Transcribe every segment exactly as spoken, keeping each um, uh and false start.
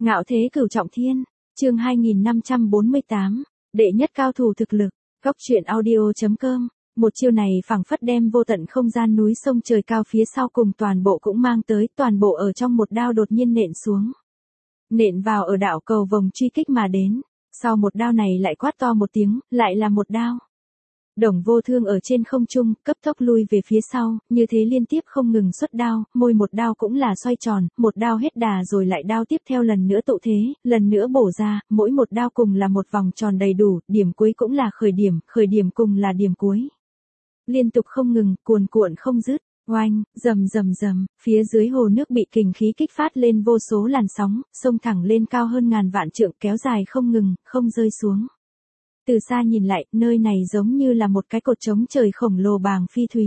Ngạo thế cửu trọng thiên, chương hai nghìn năm trăm bốn mươi tám, đệ nhất cao thủ thực lực, góc truyện audio chấm com. Một chiêu này phảng phất đem vô tận không gian núi sông trời cao phía sau cùng toàn bộ cũng mang tới, toàn bộ ở trong một đao đột nhiên nện xuống. Nện vào ở đạo cầu vòng truy kích mà đến, sau một đao này lại quát to một tiếng, lại là một đao. Đồng Vô Thương ở trên không trung, cấp tốc lui về phía sau, như thế liên tiếp không ngừng xuất đao, môi một đao cũng là xoay tròn, một đao hết đà rồi lại đao tiếp theo lần nữa tụ thế, lần nữa bổ ra, mỗi một đao cùng là một vòng tròn đầy đủ, điểm cuối cũng là khởi điểm, khởi điểm cùng là điểm cuối. Liên tục không ngừng, cuồn cuộn không dứt, oanh, rầm rầm rầm, phía dưới hồ nước bị kình khí kích phát lên vô số làn sóng, sông thẳng lên cao hơn ngàn vạn trượng kéo dài không ngừng, không rơi xuống. Từ xa nhìn lại, nơi này giống như là một cái cột trống trời khổng lồ bàng phi thúy.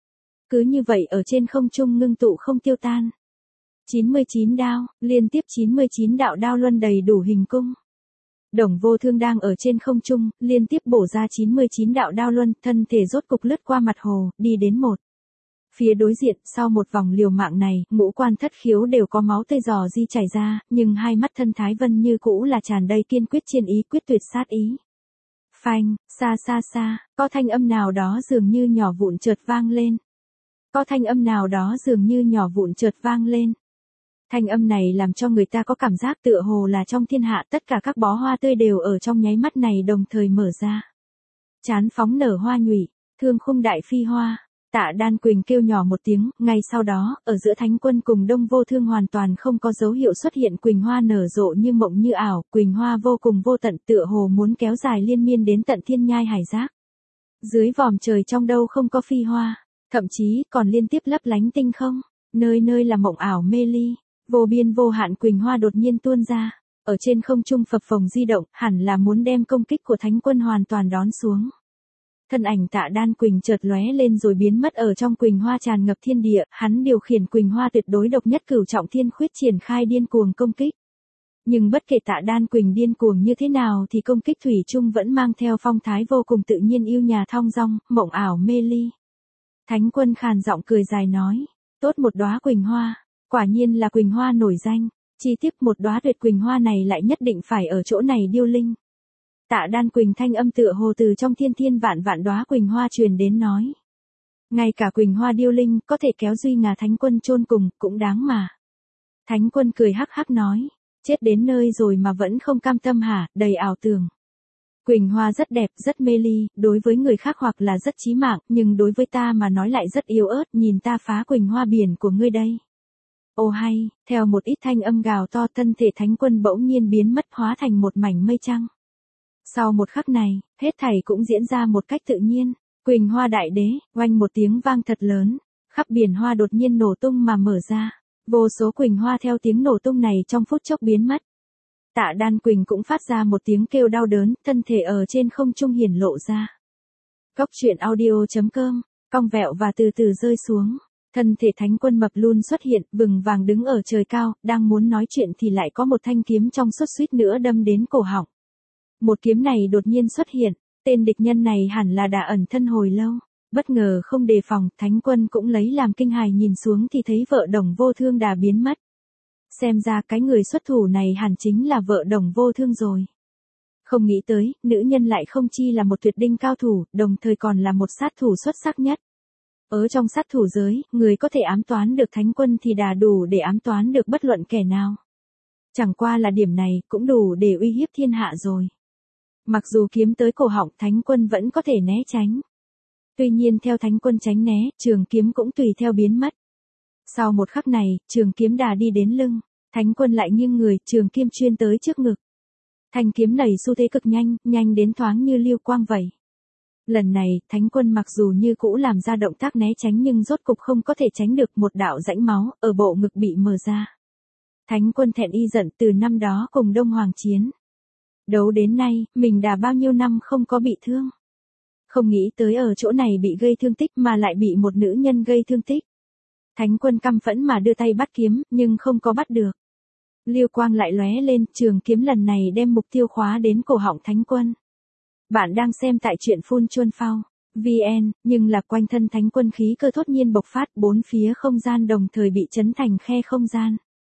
Cứ như vậy ở trên không trung ngưng tụ không tiêu tan. chín mươi chín đao, liên tiếp chín mươi chín đạo đao luân đầy đủ hình cung. Đồng Vô Thương đang ở trên không trung, liên tiếp bổ ra chín mươi chín đạo đao luân, thân thể rốt cục lướt qua mặt hồ, đi đến một. Phía đối diện, sau một vòng liều mạng này, ngũ quan thất khiếu đều có máu tươi giò di chảy ra, nhưng hai mắt thân Thái Vân như cũ là tràn đầy kiên quyết chiến ý, quyết tuyệt sát ý. Phanh, xa xa xa, có thanh âm nào đó dường như nhỏ vụn chợt vang lên. Có thanh âm nào đó dường như nhỏ vụn chợt vang lên. Thanh âm này làm cho người ta có cảm giác tựa hồ là trong thiên hạ tất cả các bó hoa tươi đều ở trong nháy mắt này đồng thời mở ra. Chán phóng nở hoa nhụy, thương khung đại phi hoa. Tạ Đan Quỳnh kêu nhỏ một tiếng, ngay sau đó, ở giữa Thánh Quân cùng Đông Vô Thương hoàn toàn không có dấu hiệu xuất hiện quỳnh hoa nở rộ như mộng như ảo, quỳnh hoa vô cùng vô tận tựa hồ muốn kéo dài liên miên đến tận thiên nhai hải giác. Dưới vòm trời trong đâu không có phi hoa, thậm chí còn liên tiếp lấp lánh tinh không, nơi nơi là mộng ảo mê ly, vô biên vô hạn quỳnh hoa đột nhiên tuôn ra, ở trên không trung phập phồng di động, hẳn là muốn đem công kích của Thánh Quân hoàn toàn đón xuống. Thân ảnh Tạ Đan Quỳnh chợt lóe lên rồi biến mất ở trong quỳnh hoa tràn ngập thiên địa, hắn điều khiển quỳnh hoa tuyệt đối độc nhất cửu trọng thiên khuyết triển khai điên cuồng công kích. Nhưng bất kể Tạ Đan Quỳnh điên cuồng như thế nào thì công kích thủy chung vẫn mang theo phong thái vô cùng tự nhiên yêu nhà thong dong, mộng ảo mê ly. Thánh Quân khàn giọng cười dài nói, tốt một đóa quỳnh hoa, quả nhiên là quỳnh hoa nổi danh, chi tiết một đóa tuyệt quỳnh hoa này lại nhất định phải ở chỗ này điêu linh. Tạ Đan Quỳnh thanh âm tựa hồ từ trong thiên thiên vạn vạn đóa quỳnh hoa truyền đến nói. Ngay cả quỳnh hoa điêu linh có thể kéo duy ngà Thánh Quân chôn cùng, cũng đáng mà. Thánh Quân cười hắc hắc nói, chết đến nơi rồi mà vẫn không cam tâm hả, đầy ảo tưởng. Quỳnh hoa rất đẹp, rất mê ly, đối với người khác hoặc là rất chí mạng, nhưng đối với ta mà nói lại rất yếu ớt, nhìn ta phá quỳnh hoa biển của ngươi đây. Ô hay, theo một ít thanh âm gào to thân thể Thánh Quân bỗng nhiên biến mất hóa thành một mảnh mây trăng. Sau một khắc này, hết thảy cũng diễn ra một cách tự nhiên, quỳnh hoa đại đế, oanh một tiếng vang thật lớn, khắp biển hoa đột nhiên nổ tung mà mở ra, vô số quỳnh hoa theo tiếng nổ tung này trong phút chốc biến mất. Tạ Đan Quỳnh cũng phát ra một tiếng kêu đau đớn, thân thể ở trên không trung hiển lộ ra. Góc truyện audio chấm com, cong vẹo và từ từ rơi xuống, thân thể Thánh Quân mập luôn xuất hiện, vừng vàng đứng ở trời cao, đang muốn nói chuyện thì lại có một thanh kiếm trong suốt suýt nữa đâm đến cổ họng. Một kiếm này đột nhiên xuất hiện, tên địch nhân này hẳn là đã ẩn thân hồi lâu, bất ngờ không đề phòng, Thánh Quân cũng lấy làm kinh hài nhìn xuống thì thấy vợ Đồng Vô Thương đã biến mất. Xem ra cái người xuất thủ này hẳn chính là vợ Đồng Vô Thương rồi. Không nghĩ tới, nữ nhân lại không chi là một tuyệt đinh cao thủ, đồng thời còn là một sát thủ xuất sắc nhất. Ở trong sát thủ giới, người có thể ám toán được Thánh Quân thì đã đủ để ám toán được bất luận kẻ nào. Chẳng qua là điểm này cũng đủ để uy hiếp thiên hạ rồi. Mặc dù kiếm tới cổ họng Thánh Quân vẫn có thể né tránh. Tuy nhiên theo Thánh Quân tránh né, trường kiếm cũng tùy theo biến mất. Sau một khắc này, trường kiếm đà đi đến lưng, Thánh Quân lại nghiêng người, trường kiếm chuyên tới trước ngực. Thanh kiếm nảy xu thế cực nhanh, nhanh đến thoáng như lưu quang vậy. Lần này, Thánh Quân mặc dù như cũ làm ra động tác né tránh nhưng rốt cục không có thể tránh được một đạo rãnh máu, ở bộ ngực bị mở ra. Thánh Quân thẹn y giận từ năm đó cùng Đông Hoàng chiến. Đấu đến nay, mình đã bao nhiêu năm không có bị thương. Không nghĩ tới ở chỗ này bị gây thương tích mà lại bị một nữ nhân gây thương tích. Thánh Quân căm phẫn mà đưa tay bắt kiếm, nhưng không có bắt được. Liêu quang lại lóe lên, trường kiếm lần này đem mục tiêu khóa đến cổ họng Thánh Quân. Bạn đang xem tại truyện Phun Chuân Phao, vn, nhưng là quanh thân Thánh Quân khí cơ thốt nhiên bộc phát, bốn phía không gian đồng thời bị chấn thành khe không gian.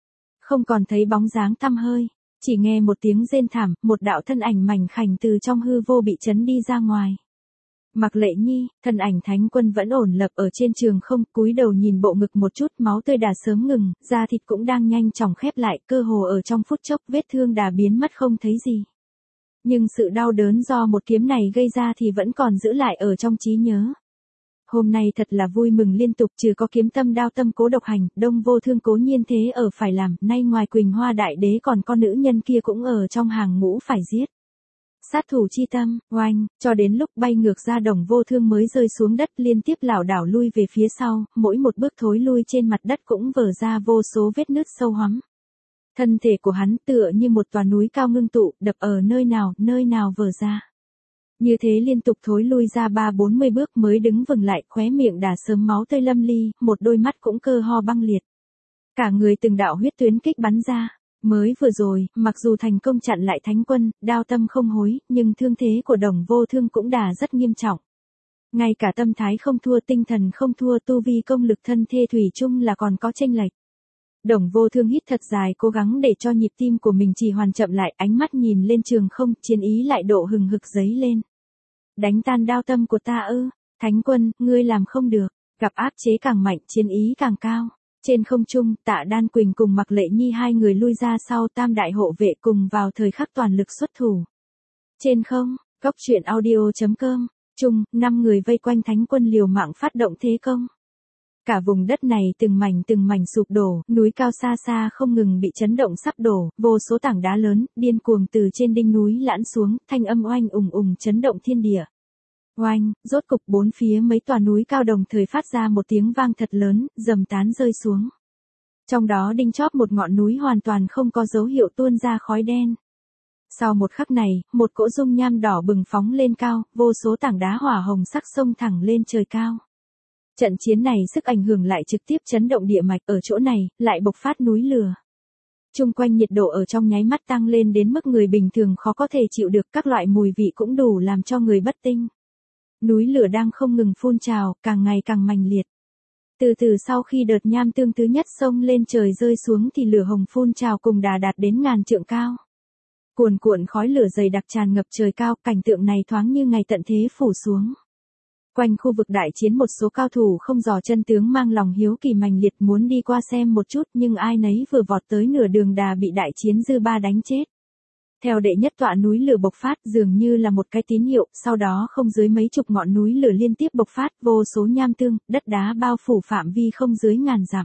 Không còn thấy bóng dáng tăm hơi, chỉ nghe một tiếng rên thảm, một đạo thân ảnh mảnh khảnh từ trong hư vô bị chấn đi ra ngoài. Mạc Lệ Nhi, thân ảnh Thánh Quân vẫn ổn lập ở trên trường không, cúi đầu nhìn bộ ngực một chút, máu tươi đã sớm ngừng, da thịt cũng đang nhanh chóng khép lại, cơ hồ ở trong phút chốc vết thương đã biến mất không thấy gì. Nhưng sự đau đớn do một kiếm này gây ra thì vẫn còn giữ lại ở trong trí nhớ. Hôm nay thật là vui mừng liên tục, trừ có kiếm tâm đao tâm Cố Độc Hành, Đông Vô Thương cố nhiên thế ở phải làm, nay ngoài Quỳnh Hoa Đại Đế còn con nữ nhân kia cũng ở trong hàng ngũ phải giết. Sát thủ chi tâm, oanh, cho đến lúc bay ngược ra Đồng Vô Thương mới rơi xuống đất liên tiếp lảo đảo lui về phía sau, mỗi một bước thối lui trên mặt đất cũng vở ra vô số vết nứt sâu hoắm. Thân thể của hắn tựa như một tòa núi cao ngưng tụ, đập ở nơi nào, nơi nào vở ra. Như thế liên tục thối lui ra ba bốn mươi bước mới đứng vừng lại, khóe miệng đã sớm máu tươi lâm ly, một đôi mắt cũng cơ ho băng liệt. Cả người từng đạo huyết tuyến kích bắn ra. Mới vừa rồi, mặc dù thành công chặn lại Thánh Quân, đao tâm không hối, nhưng thương thế của Đồng Vô Thương cũng đã rất nghiêm trọng. Ngay cả tâm thái không thua, tinh thần không thua, tu vi công lực thân thê thủy chung là còn có chênh lệch. Đồng Vô Thương hít thật dài, cố gắng để cho nhịp tim của mình trì hoàn chậm lại, ánh mắt nhìn lên trường không, chiến ý lại độ hừng hực dấy lên. Đánh tan đao tâm của ta ư? Thánh Quân, ngươi làm không được. Gặp áp chế càng mạnh, chiến ý càng cao. Trên không trung, Tạ Đan Quỳnh cùng Mạc Lệ Nhi hai người lui ra sau, tam đại hộ vệ cùng vào thời khắc toàn lực xuất thủ. Trên không, góc truyện audio chấm com, chung, năm người vây quanh Thánh Quân liều mạng phát động thế công. Cả vùng đất này từng mảnh từng mảnh sụp đổ, núi cao xa xa không ngừng bị chấn động sắp đổ, vô số tảng đá lớn, điên cuồng từ trên đỉnh núi lẵn xuống, thanh âm oanh ùng ùng chấn động thiên địa. Oanh, rốt cục bốn phía mấy tòa núi cao đồng thời phát ra một tiếng vang thật lớn, dầm tán rơi xuống. Trong đó đinh chóp một ngọn núi hoàn toàn không có dấu hiệu tuôn ra khói đen. Sau một khắc này, một cỗ dung nham đỏ bừng phóng lên cao, vô số tảng đá hỏa hồng sắc xông thẳng lên trời cao. Trận chiến này sức ảnh hưởng lại trực tiếp chấn động địa mạch, ở chỗ này, lại bộc phát núi lửa. Trung quanh nhiệt độ ở trong nháy mắt tăng lên đến mức người bình thường khó có thể chịu được, các loại mùi vị cũng đủ làm cho người bất tinh. Núi lửa đang không ngừng phun trào, càng ngày càng mạnh liệt. Từ từ sau khi đợt nham tương thứ nhất xông lên trời rơi xuống thì lửa hồng phun trào cùng đà đạt đến ngàn trượng cao. Cuồn cuộn khói lửa dày đặc tràn ngập trời cao, cảnh tượng này thoáng như ngày tận thế phủ xuống. Quanh khu vực đại chiến một số cao thủ không dò chân tướng mang lòng hiếu kỳ mạnh liệt muốn đi qua xem một chút, nhưng ai nấy vừa vọt tới nửa đường đà bị đại chiến dư ba đánh chết. Theo đệ nhất tọa núi lửa bộc phát dường như là một cái tín hiệu, sau đó không dưới mấy chục ngọn núi lửa liên tiếp bộc phát, vô số nham tương, đất đá bao phủ phạm vi không dưới ngàn dặm.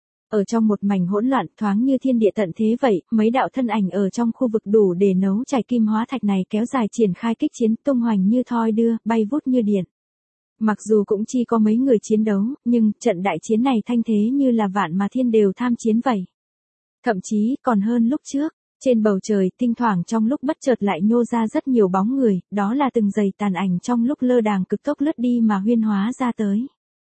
Ở trong một mảnh hỗn loạn thoáng như thiên địa tận thế vậy, mấy đạo thân ảnh ở trong khu vực đủ để nấu chảy kim hóa thạch này kéo dài triển khai kích chiến, tung hoành như thoi đưa, bay vút như điện. Mặc dù cũng chỉ có mấy người chiến đấu, nhưng trận đại chiến này thanh thế như là vạn mà thiên đều tham chiến vậy. Thậm chí còn hơn lúc trước. Trên bầu trời, tinh thoảng trong lúc bất chợt lại nhô ra rất nhiều bóng người, đó là từng dày tàn ảnh trong lúc lơ đàng cực tốc lướt đi mà huyên hóa ra tới.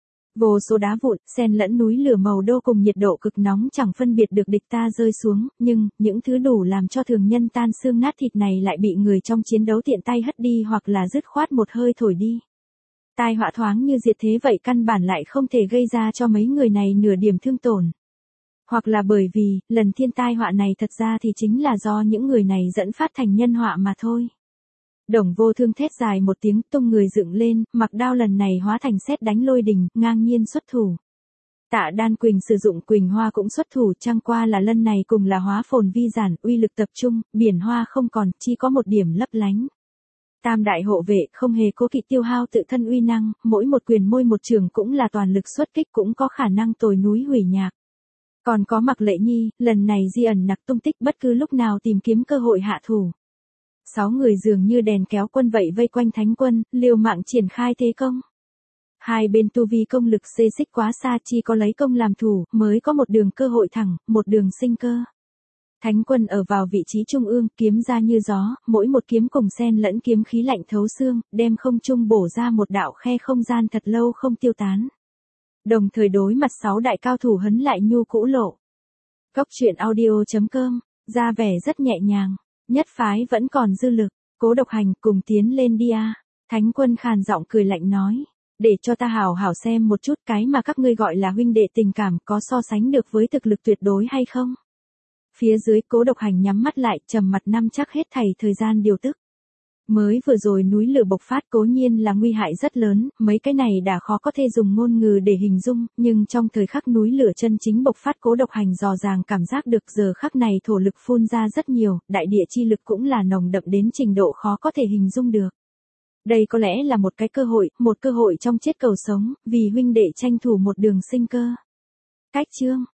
Vô số đá vụn, xen lẫn núi lửa màu đô cùng nhiệt độ cực nóng chẳng phân biệt được địch ta rơi xuống, nhưng, những thứ đủ làm cho thường nhân tan xương nát thịt này lại bị người trong chiến đấu tiện tay hất đi hoặc là dứt khoát một hơi thổi đi. Tai họa thoáng như diệt thế vậy căn bản lại không thể gây ra cho mấy người này nửa điểm thương tổn. Hoặc là bởi vì, lần thiên tai họa này thật ra thì chính là do những người này dẫn phát thành nhân họa mà thôi. Đồng Vô Thương thét dài một tiếng tung người dựng lên, mặc đao lần này hóa thành sét đánh lôi đình, ngang nhiên xuất thủ. Tạ Đan Quỳnh sử dụng Quỳnh Hoa cũng xuất thủ, chẳng qua là lần này cùng là hóa phồn vi giản, uy lực tập trung, biển hoa không còn, chỉ có một điểm lấp lánh. Tam đại hộ vệ không hề cố kỵ tiêu hao tự thân uy năng, mỗi một quyền môi một trường cũng là toàn lực xuất kích, cũng có khả năng tồi núi hủy nhạc. Còn có Mạc Lệ Nhi, lần này di ẩn nặc tung tích bất cứ lúc nào tìm kiếm cơ hội hạ thủ. Sáu người dường như đèn kéo quân vậy vây quanh Thánh Quân, liều mạng triển khai thế công. Hai bên tu vi công lực xê xích quá xa, chỉ có lấy công làm thủ, mới có một đường cơ hội thẳng, một đường sinh cơ. Thánh Quân ở vào vị trí trung ương, kiếm ra như gió, mỗi một kiếm cùng xen lẫn kiếm khí lạnh thấu xương, đem không trung bổ ra một đạo khe không gian thật lâu không tiêu tán. Đồng thời đối mặt sáu đại cao thủ hấn lại nhu cũ lộ. Góc truyện audio chấm com, ra vẻ rất nhẹ nhàng, nhất phái vẫn còn dư lực, Cố Độc Hành cùng tiến lên đi a. Thánh Quân khàn giọng cười lạnh nói, để cho ta hảo hảo xem một chút cái mà các ngươi gọi là huynh đệ tình cảm có so sánh được với thực lực tuyệt đối hay không. Phía dưới Cố Độc Hành nhắm mắt lại, trầm mặt nắm chắc hết thảy thời gian điều tức. Mới vừa rồi núi lửa bộc phát cố nhiên là nguy hại rất lớn, mấy cái này đã khó có thể dùng ngôn ngữ để hình dung, nhưng trong thời khắc núi lửa chân chính bộc phát Cố Độc Hành dò dàng cảm giác được giờ khắc này thổ lực phun ra rất nhiều, đại địa chi lực cũng là nồng đậm đến trình độ khó có thể hình dung được. Đây có lẽ là một cái cơ hội, một cơ hội trong chết cầu sống, vì huynh đệ tranh thủ một đường sinh cơ. Cách chương